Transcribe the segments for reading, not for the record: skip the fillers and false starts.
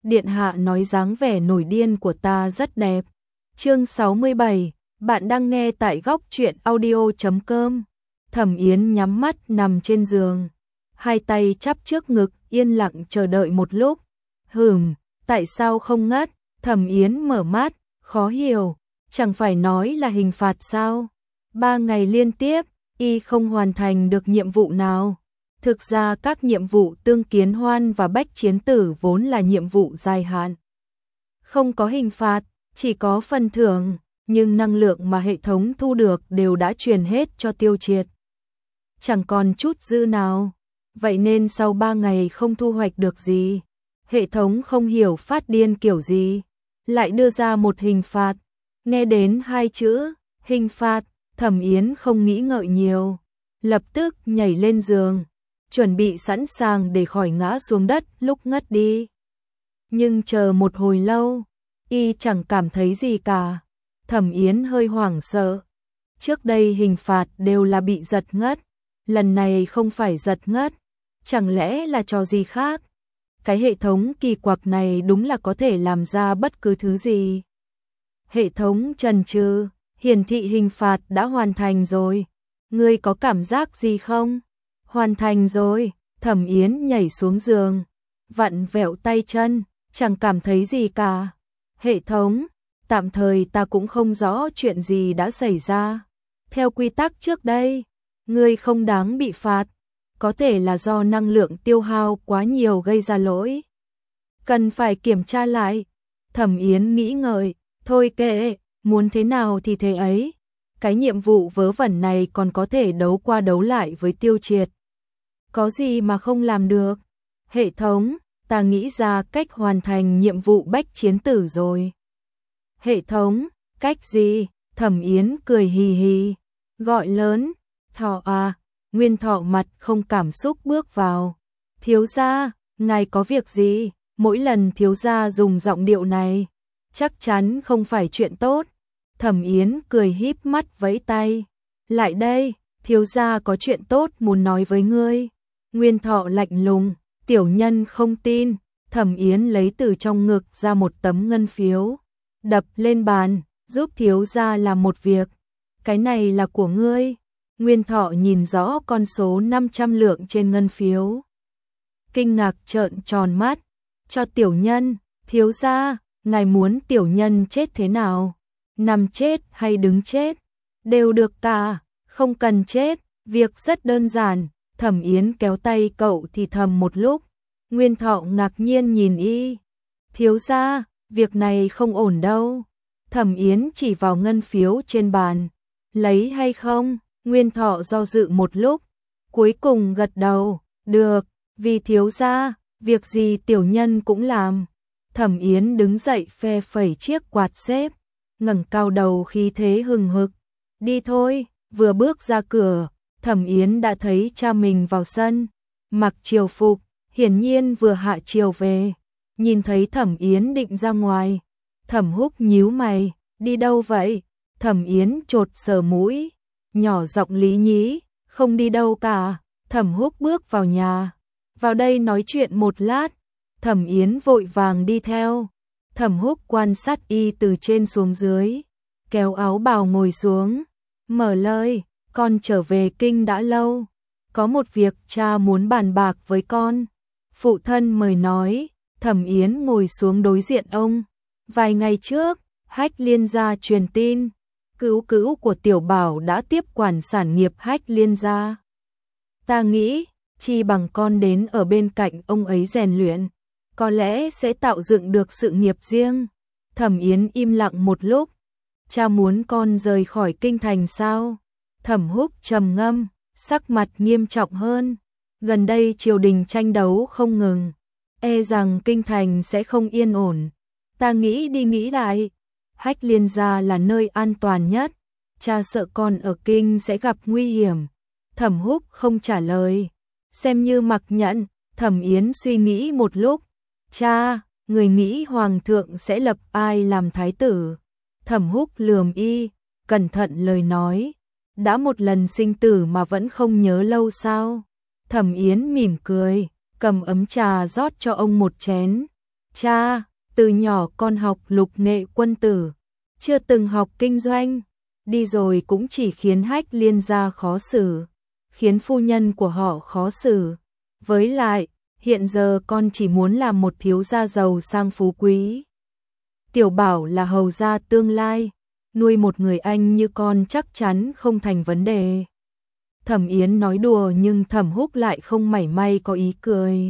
Điện hạ nói dáng vẻ nổi điên của ta rất đẹp. Chương 67, bạn đang nghe tại góc truyện audio.com. Thẩm Yến nhắm mắt nằm trên giường, hai tay chắp trước ngực, yên lặng chờ đợi một lúc. Tại sao không ngất? Thẩm Yến mở mắt, khó hiểu, chẳng phải nói là hình phạt sao? 3 ngày liên tiếp, y không hoàn thành được nhiệm vụ nào. Thực ra các nhiệm vụ Tương Kiến Hoan và Bách Chiến Tử vốn là nhiệm vụ dài hạn. Không có hình phạt, chỉ có phần thưởng, nhưng năng lượng mà hệ thống thu được đều đã truyền hết cho Tiêu Triệt. Chẳng còn chút dư nào. Vậy nên sau 3 ngày không thu hoạch được gì, hệ thống không hiểu phát điên kiểu gì, lại đưa ra một hình phạt. Nghe đến 2 chữ, hình phạt, Thẩm Yến không nghĩ ngợi nhiều, lập tức nhảy lên giường, chuẩn bị sẵn sàng để khỏi ngã xuống đất lúc ngất đi. Nhưng chờ một hồi lâu, y chẳng cảm thấy gì cả. Thẩm Yến hơi hoảng sợ. Trước đây hình phạt đều là bị giật ngất, lần này không phải giật ngất, chẳng lẽ là trò gì khác? Cái hệ thống kỳ quặc này đúng là có thể làm ra bất cứ thứ gì. Hệ thống chần chừ, hiển thị hình phạt đã hoàn thành rồi. Ngươi có cảm giác gì không? Hoàn thành rồi. Thẩm Yến nhảy xuống giường, vặn vẹo tay chân, chẳng cảm thấy gì cả. Hệ thống, tạm thời ta cũng không rõ chuyện gì đã xảy ra. Theo quy tắc trước đây, ngươi không đáng bị phạt, có thể là do năng lượng tiêu hao quá nhiều gây ra lỗi. Cần phải kiểm tra lại. Thẩm Yến nghĩ ngợi, thôi kệ, muốn thế nào thì thế ấy. Cái nhiệm vụ vớ vẩn này còn có thể đấu qua đấu lại với Tiêu Triệt. Có gì mà không làm được? Hệ thống, ta nghĩ ra cách hoàn thành nhiệm vụ Bách Chiến Tử rồi. Hệ thống, cách gì? Thẩm Yến cười hì hì, gọi lớn, Thọ à. Nguyên Thọ mặt không cảm xúc bước vào. Thiếu gia, ngài có việc gì? Mỗi lần thiếu gia dùng giọng điệu này, chắc chắn không phải chuyện tốt. Thẩm Yến cười híp mắt vẫy tay. Lại đây, thiếu gia có chuyện tốt muốn nói với ngươi. Nguyên Thọ lạnh lùng, tiểu nhân không tin. Thẩm Yến lấy từ trong ngực ra một tấm ngân phiếu, đập lên bàn, giúp thiếu gia làm một việc. Cái này là của ngươi. Nguyên Thọ nhìn rõ con số 500 lượng trên ngân phiếu, kinh ngạc trợn tròn mắt. Cho tiểu nhân. Thiếu gia, ngài muốn tiểu nhân chết thế nào? Nằm chết hay đứng chết? Đều được cả, không cần chết, việc rất đơn giản. Thẩm Yến kéo tay cậu thì thầm một lúc. Nguyên Thọ ngạc nhiên nhìn y. Thiếu gia, việc này không ổn đâu. Thẩm Yến chỉ vào ngân phiếu trên bàn. Lấy hay không? Nguyên Thọ do dự một lúc, cuối cùng gật đầu. Được, vì thiếu gia, việc gì tiểu nhân cũng làm. Thẩm Yến đứng dậy phe phẩy chiếc quạt xếp, ngẩng cao đầu khí thế hừng hực. Đi thôi. Vừa bước ra cửa, Thẩm Yến đã thấy cha mình vào sân, mặc triều phục, hiển nhiên vừa hạ triều về. Nhìn thấy Thẩm Yến định ra ngoài, Thẩm Húc nhíu mày, đi đâu vậy? Thẩm Yến chột sờ mũi, nhỏ giọng lý nhí, không đi đâu cả. Thẩm Húc bước vào nhà, vào đây nói chuyện một lát. Thẩm Yến vội vàng đi theo. Thẩm Húc quan sát y từ trên xuống dưới, kéo áo bào ngồi xuống, mở lời, con trở về kinh đã lâu, có một việc cha muốn bàn bạc với con. Phụ thân mời nói. Thẩm Yến ngồi xuống đối diện ông. Vài ngày trước, Hách Liên gia truyền tin, cứu cứu của Tiểu Bảo đã tiếp quản sản nghiệp Hách Liên gia. Ta nghĩ, chi bằng con đến ở bên cạnh ông ấy rèn luyện, có lẽ sẽ tạo dựng được sự nghiệp riêng. Thẩm Yến im lặng một lúc. Cha muốn con rời khỏi kinh thành sao? Thẩm Húc trầm ngâm, sắc mặt nghiêm trọng hơn. Gần đây triều đình tranh đấu không ngừng, e rằng kinh thành sẽ không yên ổn. Ta nghĩ đi nghĩ lại, Hách Liên gia là nơi an toàn nhất. Cha sợ con ở kinh sẽ gặp nguy hiểm. Thẩm Húc không trả lời, xem như mặc nhận. Thẩm Yến suy nghĩ một lúc. Cha, người nghĩ hoàng thượng sẽ lập ai làm thái tử? Thẩm Húc lườm y, cẩn thận lời nói. Đã một lần sinh tử mà vẫn không nhớ lâu sao? Thẩm Yến mỉm cười, cầm ấm trà rót cho ông một chén. Cha, từ nhỏ con học lục nghệ quân tử, chưa từng học kinh doanh, đi rồi cũng chỉ khiến Hách Liên gia khó xử, khiến phu nhân của họ khó xử. Với lại, hiện giờ con chỉ muốn làm một thiếu gia giàu sang phú quý. Tiểu Bảo là hầu gia tương lai, nuôi một người anh như con chắc chắn không thành vấn đề. Thẩm Yến nói đùa nhưng Thẩm Húc lại không mảy may có ý cười.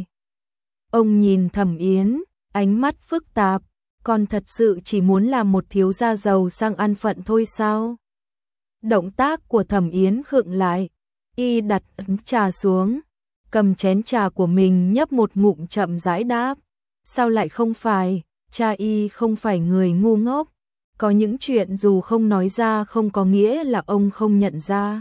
Ông nhìn Thẩm Yến, ánh mắt phức tạp, con thật sự chỉ muốn làm một thiếu gia giàu sang an phận thôi sao? Động tác của Thẩm Yến khựng lại, y đặt ấm trà xuống, cầm chén trà của mình nhấp một ngụm chậm rãi đáp. Sao lại không phải, cha y không phải người ngu ngốc, có những chuyện dù không nói ra không có nghĩa là ông không nhận ra.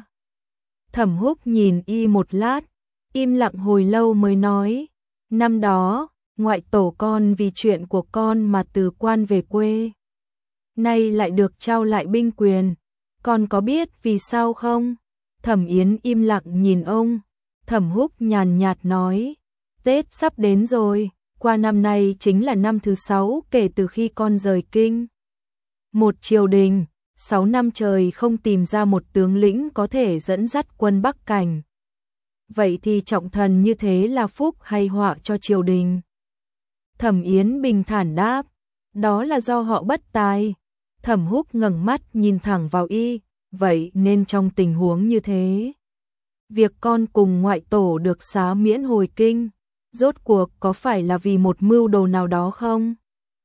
Thẩm Húc nhìn y một lát, im lặng hồi lâu mới nói, năm đó, ngoại tổ con vì chuyện của con mà từ quan về quê. Nay lại được trao lại binh quyền, con có biết vì sao không? Thẩm Yến im lặng nhìn ông, Thẩm Húc nhàn nhạt nói, Tết sắp đến rồi, qua năm nay chính là năm thứ 6 kể từ khi con rời kinh. Một triều đình, 6 năm trời không tìm ra một tướng lĩnh có thể dẫn dắt quân Bắc Cảnh. Vậy thì trọng thần như thế là phúc hay họa cho triều đình? Thẩm Yến bình thản đáp, đó là do họ bất tài. Thẩm Húc ngẩng mắt nhìn thẳng vào y, vậy nên trong tình huống như thế, việc con cùng ngoại tổ được xá miễn hồi kinh, rốt cuộc có phải là vì một mưu đồ nào đó không?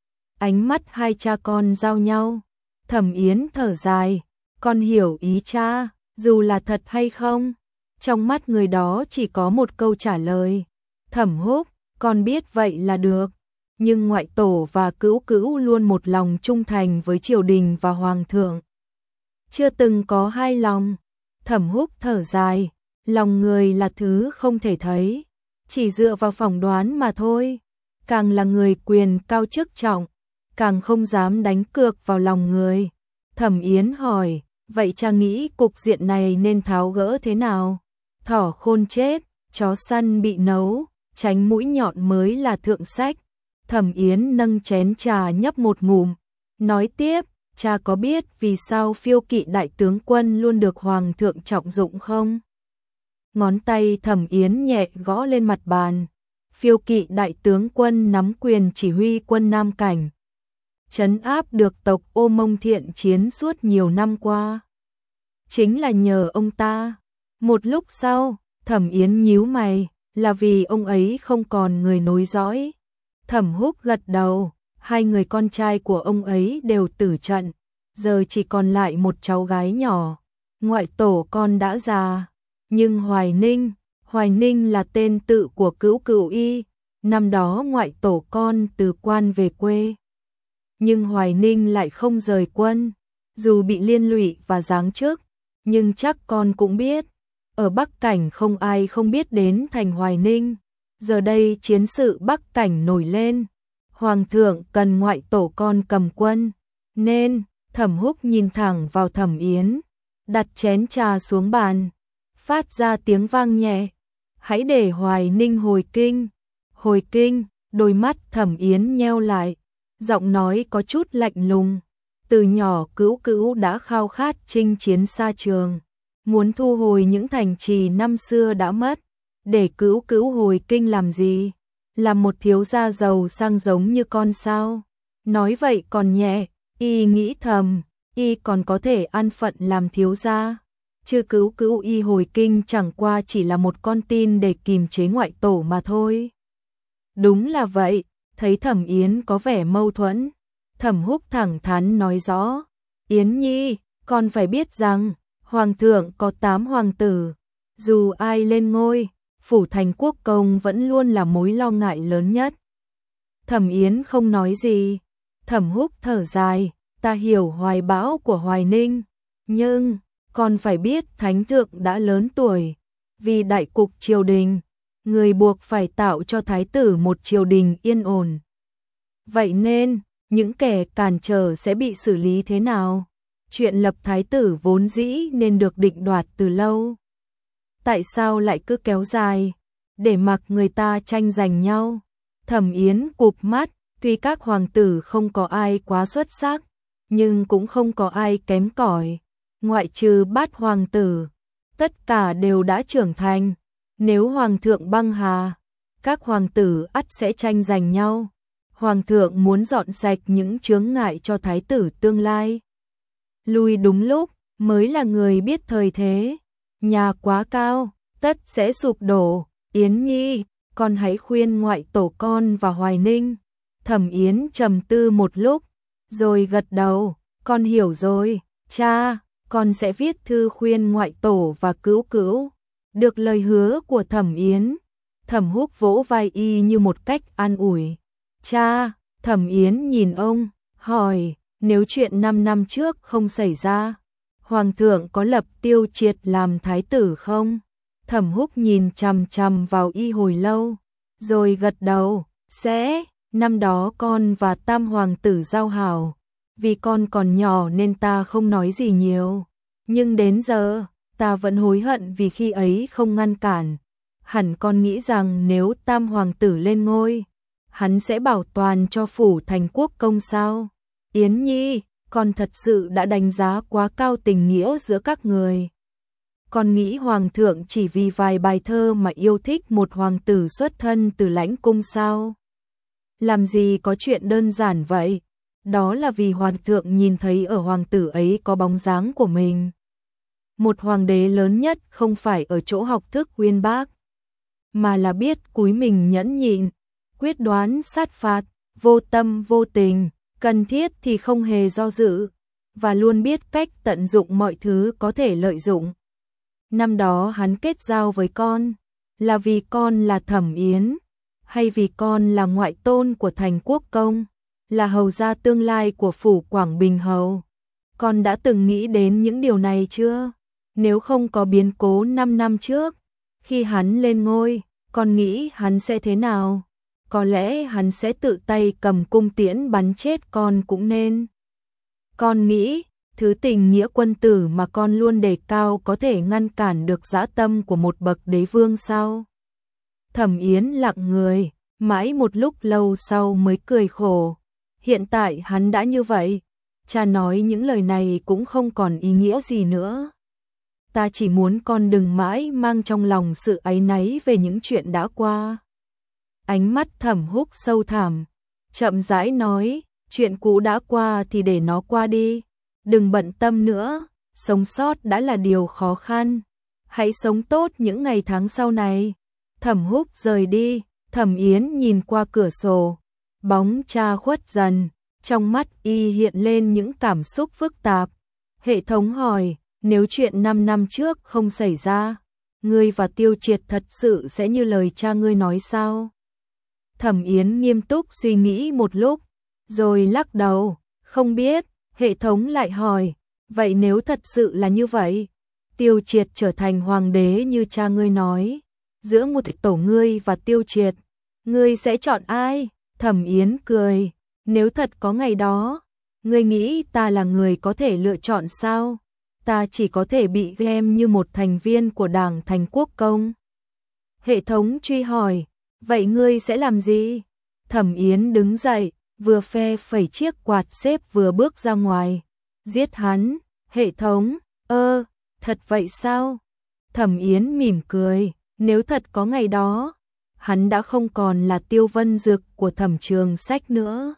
Ánh mắt hai cha con giao nhau, Thẩm Yến thở dài, con hiểu ý cha, dù là thật hay không, trong mắt người đó chỉ có một câu trả lời. Thẩm Húc, con biết vậy là được, nhưng ngoại tổ và cữu cữu luôn một lòng trung thành với triều đình và hoàng thượng. Chưa từng có hai lòng. Thẩm Húc thở dài, lòng người là thứ không thể thấy, chỉ dựa vào phỏng đoán mà thôi. Càng là người quyền cao chức trọng, càng không dám đánh cược vào lòng người. Thẩm Yến hỏi, vậy cha nghĩ cục diện này nên tháo gỡ thế nào? Thỏ khôn chết, chó săn bị nấu, tránh mũi nhọn mới là thượng sách. Thẩm Yến nâng chén trà nhấp một ngụm, nói tiếp, cha có biết vì sao Phiêu Kỵ đại tướng quân luôn được hoàng thượng trọng dụng không? Ngón tay Thẩm Yến nhẹ gõ lên mặt bàn. Phiêu Kỵ đại tướng quân nắm quyền chỉ huy quân Nam Cảnh, trấn áp được tộc Ô Mông thiện chiến suốt nhiều năm qua. Chính là nhờ ông ta. Một lúc sau, Thẩm Yến nhíu mày, là vì ông ấy không còn người nối dõi. Thẩm Húc gật đầu, hai người con trai của ông ấy đều tử trận, giờ chỉ còn lại một cháu gái nhỏ. Ngoại tổ con đã già, nhưng Hoài Ninh là tên tự của cữu cữu y, năm đó ngoại tổ con từ quan về quê. Nhưng Hoài Ninh lại không rời quân, dù bị liên lụy và giáng chức, nhưng chắc con cũng biết, ở Bắc Cảnh không ai không biết đến thành Hoài Ninh. Giờ đây chiến sự Bắc Cảnh nổi lên, hoàng thượng cần ngoại tổ con cầm quân, nên Thẩm Húc nhìn thẳng vào Thẩm Yến, đặt chén trà xuống bàn, phát ra tiếng vang nhẹ, hãy để Hoài Ninh hồi kinh. Hồi kinh, đôi mắt Thẩm Yến nheo lại, giọng nói có chút lạnh lùng. Từ nhỏ cữu cữu đã khao khát chinh chiến xa trường, muốn thu hồi những thành trì năm xưa đã mất. Để cữu cữu hồi kinh làm gì? Làm một thiếu gia giàu sang giống như con sao? Nói vậy còn nhẹ, y nghĩ thầm, y còn có thể an phận làm thiếu gia. Chứ cữu cữu y hồi kinh chẳng qua chỉ là một con tin để kìm chế ngoại tổ mà thôi. Đúng là vậy, thấy Thẩm Yến có vẻ mâu thuẫn, Thẩm Húc thẳng thắn nói rõ, Yến Nhi, con phải biết rằng, hoàng thượng có 8 hoàng tử, dù ai lên ngôi, phủ thành quốc công vẫn luôn là mối lo ngại lớn nhất. Thẩm Yến không nói gì, Thẩm Húc thở dài, ta hiểu hoài bão của Hoài Ninh, nhưng con phải biết thánh thượng đã lớn tuổi, vì đại cục triều đình, người buộc phải tạo cho thái tử một triều đình yên ổn. Vậy nên, những kẻ cản trở sẽ bị xử lý thế nào? Chuyện lập thái tử vốn dĩ nên được định đoạt từ lâu. Tại sao lại cứ kéo dài, để mặc người ta tranh giành nhau? Thẩm Yến cụp mắt, Tuy các hoàng tử không có ai quá xuất sắc, nhưng cũng không có ai kém cỏi, ngoại trừ Bát hoàng tử, tất cả đều đã trưởng thành. Nếu hoàng thượng băng hà, các hoàng tử ắt sẽ tranh giành nhau. Hoàng thượng muốn dọn sạch những chướng ngại cho thái tử tương lai. Lui đúng lúc, mới là người biết thời thế. Nhà quá cao, tất sẽ sụp đổ. Yến Nhi, con hãy khuyên ngoại tổ con và Hoài Ninh. Thẩm Yến trầm tư một lúc, rồi gật đầu. Con hiểu rồi, cha, con sẽ viết thư khuyên ngoại tổ và Cữu Cữu. Được lời hứa của Thẩm Yến, Thẩm Húc vỗ vai y như một cách an ủi. Cha, Thẩm Yến nhìn ông, hỏi, nếu chuyện 5 năm trước không xảy ra, Hoàng thượng có lập Tiêu Triệt làm thái tử không? Thẩm Húc nhìn chằm chằm vào y hồi lâu, rồi gật đầu, sẽ, năm đó con và Tam hoàng tử giao hảo, vì con còn nhỏ nên ta không nói gì nhiều, nhưng đến giờ, ta vẫn hối hận vì khi ấy không ngăn cản. Hẳn con nghĩ rằng nếu Tam hoàng tử lên ngôi, hắn sẽ bảo toàn cho phủ thành quốc công sao? Yến Nhi, con thật sự đã đánh giá quá cao tình nghĩa giữa các người. Con nghĩ hoàng thượng chỉ vì vài bài thơ mà yêu thích một hoàng tử xuất thân từ lãnh cung sao? Làm gì có chuyện đơn giản vậy? Đó là vì hoàng thượng nhìn thấy ở hoàng tử ấy có bóng dáng của mình. Một hoàng đế lớn nhất không phải ở chỗ học thức uyên bác, mà là biết cúi mình nhẫn nhịn, quyết đoán sát phạt, vô tâm vô tình, cần thiết thì không hề do dự, và luôn biết cách tận dụng mọi thứ có thể lợi dụng. Năm đó hắn kết giao với con, là vì con là Thẩm Yến, hay vì con là ngoại tôn của thành quốc công, là hầu gia tương lai của phủ Quảng Bình Hầu? Con đã từng nghĩ đến những điều này chưa? Nếu không có biến cố 5 năm trước, khi hắn lên ngôi, con nghĩ hắn sẽ thế nào? Có lẽ hắn sẽ tự tay cầm cung tiễn bắn chết con cũng nên. Con nghĩ, thứ tình nghĩa quân tử mà con luôn đề cao có thể ngăn cản được dã tâm của một bậc đế vương sao? Thẩm Yến lặng người, mãi một lúc lâu sau mới cười khổ. Hiện tại hắn đã như vậy, cha nói những lời này cũng không còn ý nghĩa gì nữa. Ta chỉ muốn con đừng mãi mang trong lòng sự áy náy về những chuyện đã qua. Ánh mắt Thẩm Húc sâu thẳm, chậm rãi nói, chuyện cũ đã qua thì để nó qua đi, đừng bận tâm nữa, sống sót đã là điều khó khăn, hãy sống tốt những ngày tháng sau này. Thẩm Húc rời đi, Thẩm Yến nhìn qua cửa sổ, bóng cha khuất dần, trong mắt y hiện lên những cảm xúc phức tạp. Hệ thống hỏi, nếu chuyện 5 năm trước không xảy ra, ngươi và Tiêu Triệt thật sự sẽ như lời cha ngươi nói sao? Thẩm Yến nghiêm túc suy nghĩ một lúc, rồi lắc đầu, không biết. Hệ thống lại hỏi, vậy nếu thật sự là như vậy, Tiêu Triệt trở thành hoàng đế như cha ngươi nói, giữa một tổ ngươi và Tiêu Triệt, ngươi sẽ chọn ai? Thẩm Yến cười, nếu thật có ngày đó, ngươi nghĩ ta là người có thể lựa chọn sao? Ta chỉ có thể bị xem như một thành viên của Đảng Thành Quốc Công. Hệ thống truy hỏi, vậy ngươi sẽ làm gì? Thẩm Yến đứng dậy, vừa phe phẩy chiếc quạt xếp vừa bước ra ngoài. Giết hắn. Hệ thống, thật vậy sao? Thẩm Yến mỉm cười, nếu thật có ngày đó, hắn đã không còn là Tiêu Vân Dực của Thẩm Trường Sách nữa.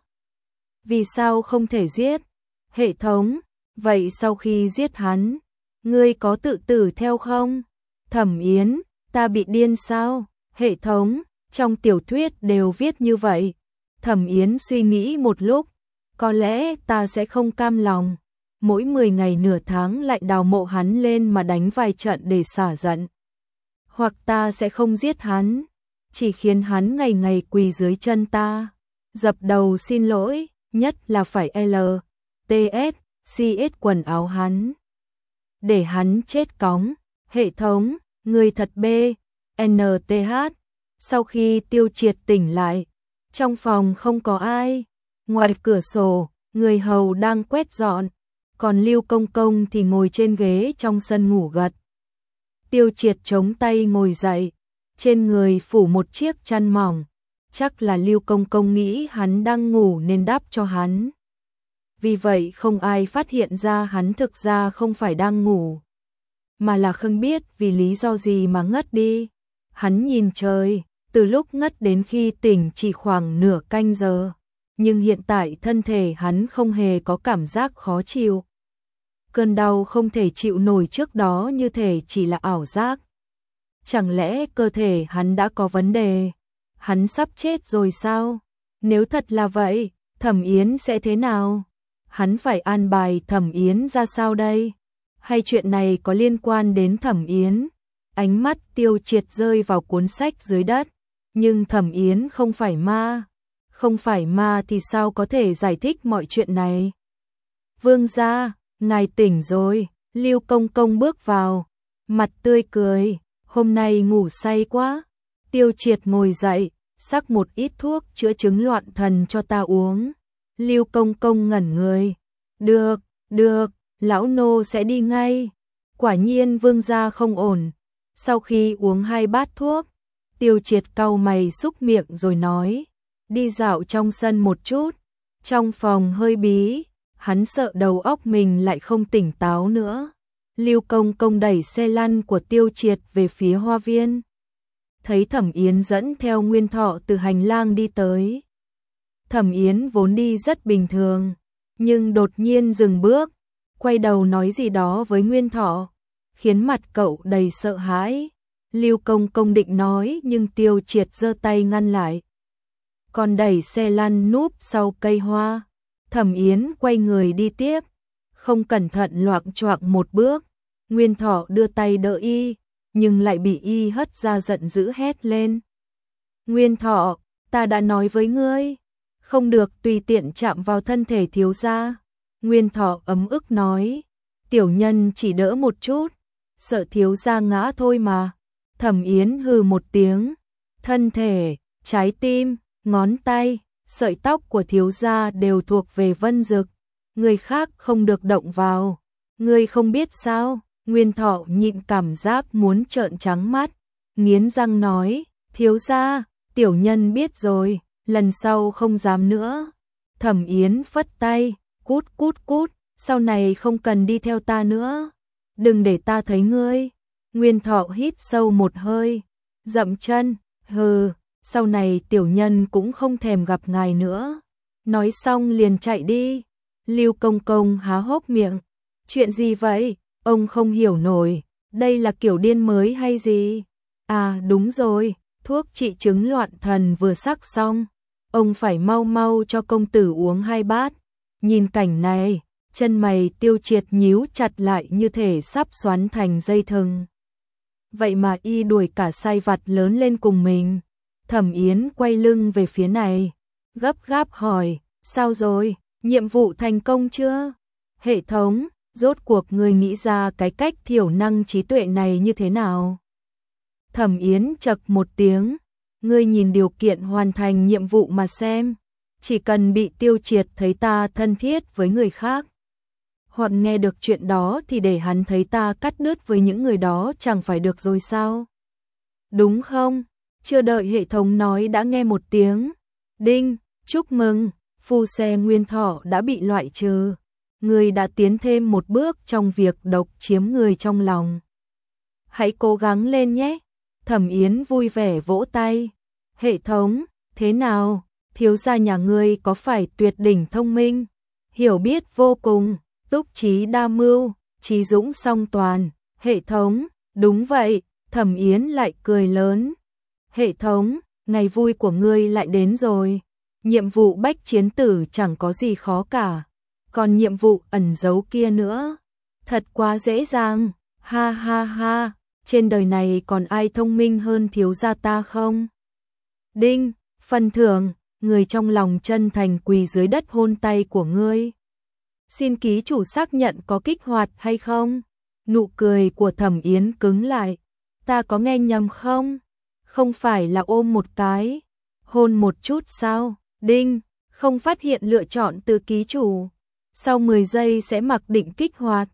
Vì sao không thể giết? Hệ thống, vậy sau khi giết hắn, ngươi có tự tử theo không? Thẩm Yến, ta bị điên sao? Hệ thống, trong tiểu thuyết đều viết như vậy. Thẩm Yến suy nghĩ một lúc, có lẽ ta sẽ không cam lòng, mỗi 10 ngày nửa tháng lại đào mộ hắn lên mà đánh vài trận để xả giận. Hoặc ta sẽ không giết hắn, chỉ khiến hắn ngày ngày quỳ dưới chân ta, dập đầu xin lỗi, nhất là phải LTS quần áo hắn, để hắn chết cóng. Hệ thống, người thật NTH. Sau khi Tiêu Triệt tỉnh lại, trong phòng không có ai, ngoài cửa sổ, người hầu đang quét dọn, còn Lưu Công Công thì ngồi trên ghế trong sân ngủ gật. Tiêu Triệt chống tay ngồi dậy, trên người phủ một chiếc chăn mỏng, chắc là Lưu Công Công nghĩ hắn đang ngủ nên đáp cho hắn. Vì vậy không ai phát hiện ra hắn thực ra không phải đang ngủ, mà là không biết vì lý do gì mà ngất đi. Hắn nhìn trời, từ lúc ngất đến khi tỉnh chỉ khoảng nửa canh giờ, nhưng hiện tại thân thể hắn không hề có cảm giác khó chịu. Cơn đau không thể chịu nổi trước đó như thể chỉ là ảo giác. Chẳng lẽ cơ thể hắn đã có vấn đề? Hắn sắp chết rồi sao? Nếu thật là vậy, Thẩm Yến sẽ thế nào? Hắn phải an bài Thẩm Yến ra sao đây? Hay chuyện này có liên quan đến Thẩm Yến? Ánh mắt Tiêu Triệt rơi vào cuốn sách dưới đất. Nhưng Thẩm Yến không phải ma. Không phải ma thì sao có thể giải thích mọi chuyện này? Vương gia, ngài tỉnh rồi. Lưu Công Công bước vào, mặt tươi cười. Hôm nay ngủ say quá. Tiêu Triệt ngồi dậy, xắc một ít thuốc chữa chứng loạn thần cho ta uống. Lưu Công Công ngẩn người. Được, được, lão nô sẽ đi ngay. Quả nhiên vương gia không ổn. Sau khi uống 2 bát thuốc, Tiêu Triệt cau mày xúc miệng rồi nói, đi dạo trong sân một chút. Trong phòng hơi bí, hắn sợ đầu óc mình lại không tỉnh táo nữa. Lưu Công Công đẩy xe lăn của Tiêu Triệt về phía hoa viên. Thấy Thẩm Yến dẫn theo Nguyên Thọ từ hành lang đi tới. Thẩm Yến vốn đi rất bình thường, nhưng đột nhiên dừng bước, quay đầu nói gì đó với Nguyên Thọ, khiến mặt cậu đầy sợ hãi. Lưu Công Công định nói nhưng Tiêu Triệt giơ tay ngăn lại. Còn đẩy xe lăn núp sau cây hoa. Thẩm Yến quay người đi tiếp, không cẩn thận loạng choạng một bước. Nguyên Thọ đưa tay đỡ y, nhưng lại bị y hất ra giận dữ hét lên. Nguyên Thọ, ta đã nói với ngươi, không được tùy tiện chạm vào thân thể thiếu gia. Nguyên Thọ ấm ức nói, tiểu nhân chỉ đỡ một chút, sợ thiếu gia ngã thôi mà. Thẩm Yến hừ một tiếng, thân thể, trái tim, ngón tay, sợi tóc của thiếu gia đều thuộc về Vân Dực, người khác không được động vào. Ngươi không biết sao? Nguyên Thọ nhịn cảm giác muốn trợn trắng mắt, nghiến răng nói, thiếu gia, tiểu nhân biết rồi, lần sau không dám nữa. Thẩm Yến phất tay, cút cút cút, sau này không cần đi theo ta nữa, đừng để ta thấy ngươi. Nguyên Thọ hít sâu một hơi, dậm chân, hừ, sau này tiểu nhân cũng không thèm gặp ngài nữa. Nói xong liền chạy đi. Lưu Công Công há hốc miệng, chuyện gì vậy? Ông không hiểu nổi, đây là kiểu điên mới hay gì? À đúng rồi, thuốc trị chứng loạn thần vừa sắc xong, ông phải mau mau cho công tử uống 2 bát. Nhìn cảnh này, chân mày Tiêu Triệt nhíu chặt lại như thể sắp xoắn thành dây thừng. Vậy mà y đuổi cả sai vặt lớn lên cùng mình. Thẩm Yến quay lưng về phía này, gấp gáp hỏi, sao rồi, nhiệm vụ thành công chưa? Hệ thống, rốt cuộc ngươi nghĩ ra cái cách thiểu năng trí tuệ này như thế nào? Thẩm Yến chậc một tiếng, ngươi nhìn điều kiện hoàn thành nhiệm vụ mà xem, chỉ cần bị Tiêu Triệt thấy ta thân thiết với người khác, hoặc nghe được chuyện đó thì để hắn thấy ta cắt đứt với những người đó chẳng phải được rồi sao? Đúng không? Chưa đợi hệ thống nói đã nghe một tiếng, đinh, chúc mừng, phu xe Nguyên Thọ đã bị loại trừ. Ngươi đã tiến thêm một bước trong việc độc chiếm người trong lòng. Hãy cố gắng lên nhé. Thẩm Yến vui vẻ vỗ tay. Hệ thống, thế nào? Thiếu gia nhà ngươi có phải tuyệt đỉnh thông minh, hiểu biết vô cùng, túc trí đa mưu, trí dũng song toàn? Hệ thống, đúng vậy. Thẩm Yến lại cười lớn. Hệ thống, ngày vui của ngươi lại đến rồi. Nhiệm vụ bách chiến tử chẳng có gì khó cả. Còn nhiệm vụ ẩn giấu kia nữa, thật quá dễ dàng. Ha ha ha, trên đời này còn ai thông minh hơn thiếu gia ta không? Đinh, phần thưởng, người trong lòng chân thành quỳ dưới đất hôn tay của ngươi. Xin ký chủ xác nhận có kích hoạt hay không? Nụ cười của Thẩm Yến cứng lại. Ta có nghe nhầm không? Không phải là ôm một cái, hôn một chút sao? Đinh, không phát hiện lựa chọn từ ký chủ. Sau 10 giây sẽ mặc định kích hoạt.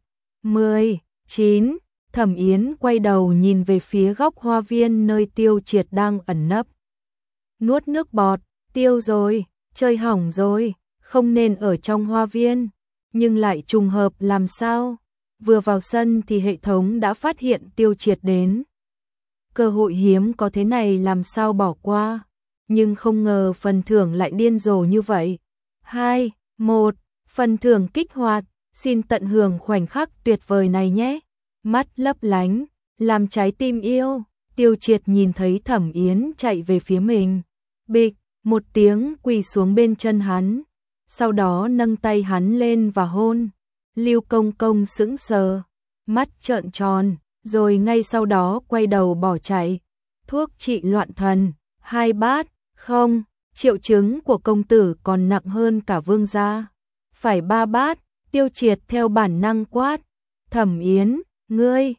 10, 9, Thẩm Yến quay đầu nhìn về phía góc hoa viên nơi Tiêu Triệt đang ẩn nấp. nuốt nước bọt, tiêu rồi, chơi hỏng rồi, không nên ở trong hoa viên, nhưng lại trùng hợp làm sao? Vừa vào sân thì hệ thống đã phát hiện Tiêu Triệt đến. Cơ hội hiếm có thế này làm sao bỏ qua, nhưng không ngờ phần thưởng lại điên rồ như vậy. 2, 1, phần thưởng kích hoạt, xin tận hưởng khoảnh khắc tuyệt vời này nhé. Mắt lấp lánh, làm trái tim yêu, Tiêu Triệt nhìn thấy Thẩm Yến chạy về phía mình. Bịch, một tiếng quỳ xuống bên chân hắn, sau đó nâng tay hắn lên và hôn. Lưu Công Công sững sờ, mắt trợn tròn, rồi ngay sau đó quay đầu bỏ chạy. Thuốc trị loạn thần, 2 bát, không, triệu chứng của công tử còn nặng hơn cả vương gia. Phải 3 bát, Tiêu Triệt theo bản năng quát. Thẩm Yến, ngươi,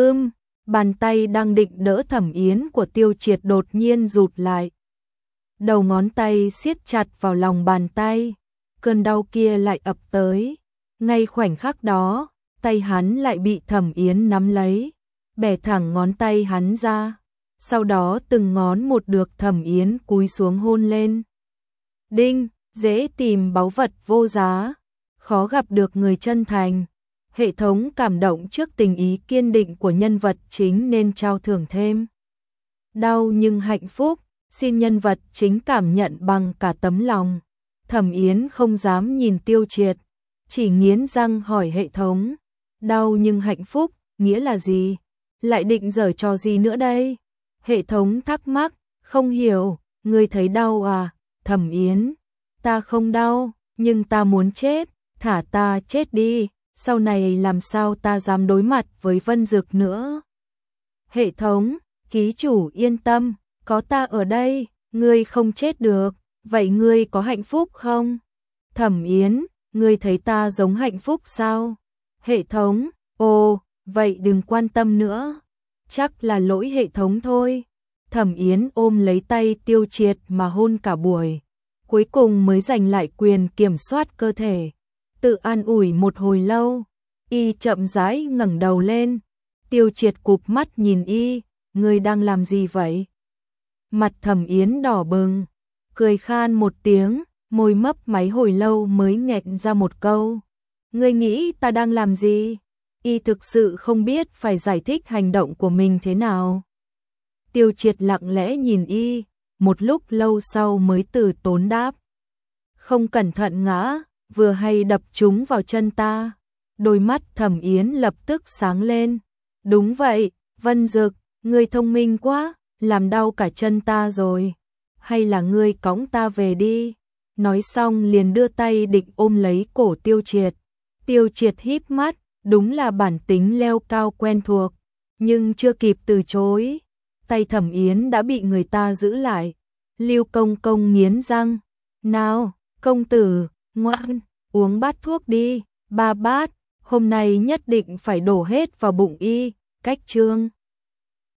bàn tay đang định đỡ Thẩm Yến của Tiêu Triệt đột nhiên rụt lại. Đầu ngón tay siết chặt vào lòng bàn tay, cơn đau kia lại ập tới. Ngay khoảnh khắc đó, tay hắn lại bị Thẩm Yến nắm lấy, bẻ thẳng ngón tay hắn ra, sau đó từng ngón một được Thẩm Yến cúi xuống hôn lên. Đinh, dễ tìm báu vật vô giá, khó gặp được người chân thành. Hệ thống cảm động trước tình ý kiên định của nhân vật chính nên trao thưởng thêm. Đau nhưng hạnh phúc, xin nhân vật chính cảm nhận bằng cả tấm lòng. Thẩm Yến không dám nhìn Tiêu Triệt, chỉ nghiến răng hỏi hệ thống. Đau nhưng hạnh phúc, nghĩa là gì? Lại định giở trò gì nữa đây? Hệ thống thắc mắc, không hiểu, ngươi thấy đau à? Thẩm Yến, ta không đau, nhưng ta muốn chết, thả ta chết đi, sau này làm sao ta dám đối mặt với Vân Dực nữa? Hệ thống, ký chủ yên tâm, có ta ở đây, ngươi không chết được, vậy ngươi có hạnh phúc không? Thẩm Yến, ngươi thấy ta giống hạnh phúc sao? Hệ thống, ồ, vậy đừng quan tâm nữa, chắc là lỗi hệ thống thôi. Thẩm Yến ôm lấy tay Tiêu Triệt mà hôn cả buổi, cuối cùng mới giành lại quyền kiểm soát cơ thể. Tự an ủi một hồi lâu, y chậm rãi ngẩng đầu lên. Tiêu Triệt cụp mắt nhìn y, ngươi đang làm gì vậy? Mặt Thẩm Yến đỏ bừng, cười khan một tiếng, môi mấp máy hồi lâu mới nghẹt ra một câu. Ngươi nghĩ ta đang làm gì? Y thực sự không biết phải giải thích hành động của mình thế nào. Tiêu Triệt lặng lẽ nhìn y, một lúc lâu sau mới từ tốn đáp. Không cẩn thận ngã, vừa hay đập trúng vào chân ta. Đôi mắt Thẩm Yến lập tức sáng lên. Đúng vậy, Vân Dực, ngươi thông minh quá, làm đau cả chân ta rồi. Hay là ngươi cõng ta về đi. Nói xong liền đưa tay định ôm lấy cổ Tiêu Triệt. Tiêu Triệt híp mắt, đúng là bản tính leo cao quen thuộc, nhưng chưa kịp từ chối, tay Thẩm Yến đã bị người ta giữ lại. Lưu Công Công nghiến răng, nào, công tử, ngoan, uống bát thuốc đi, 3 bát, hôm nay nhất định phải đổ hết vào bụng y, cách chương.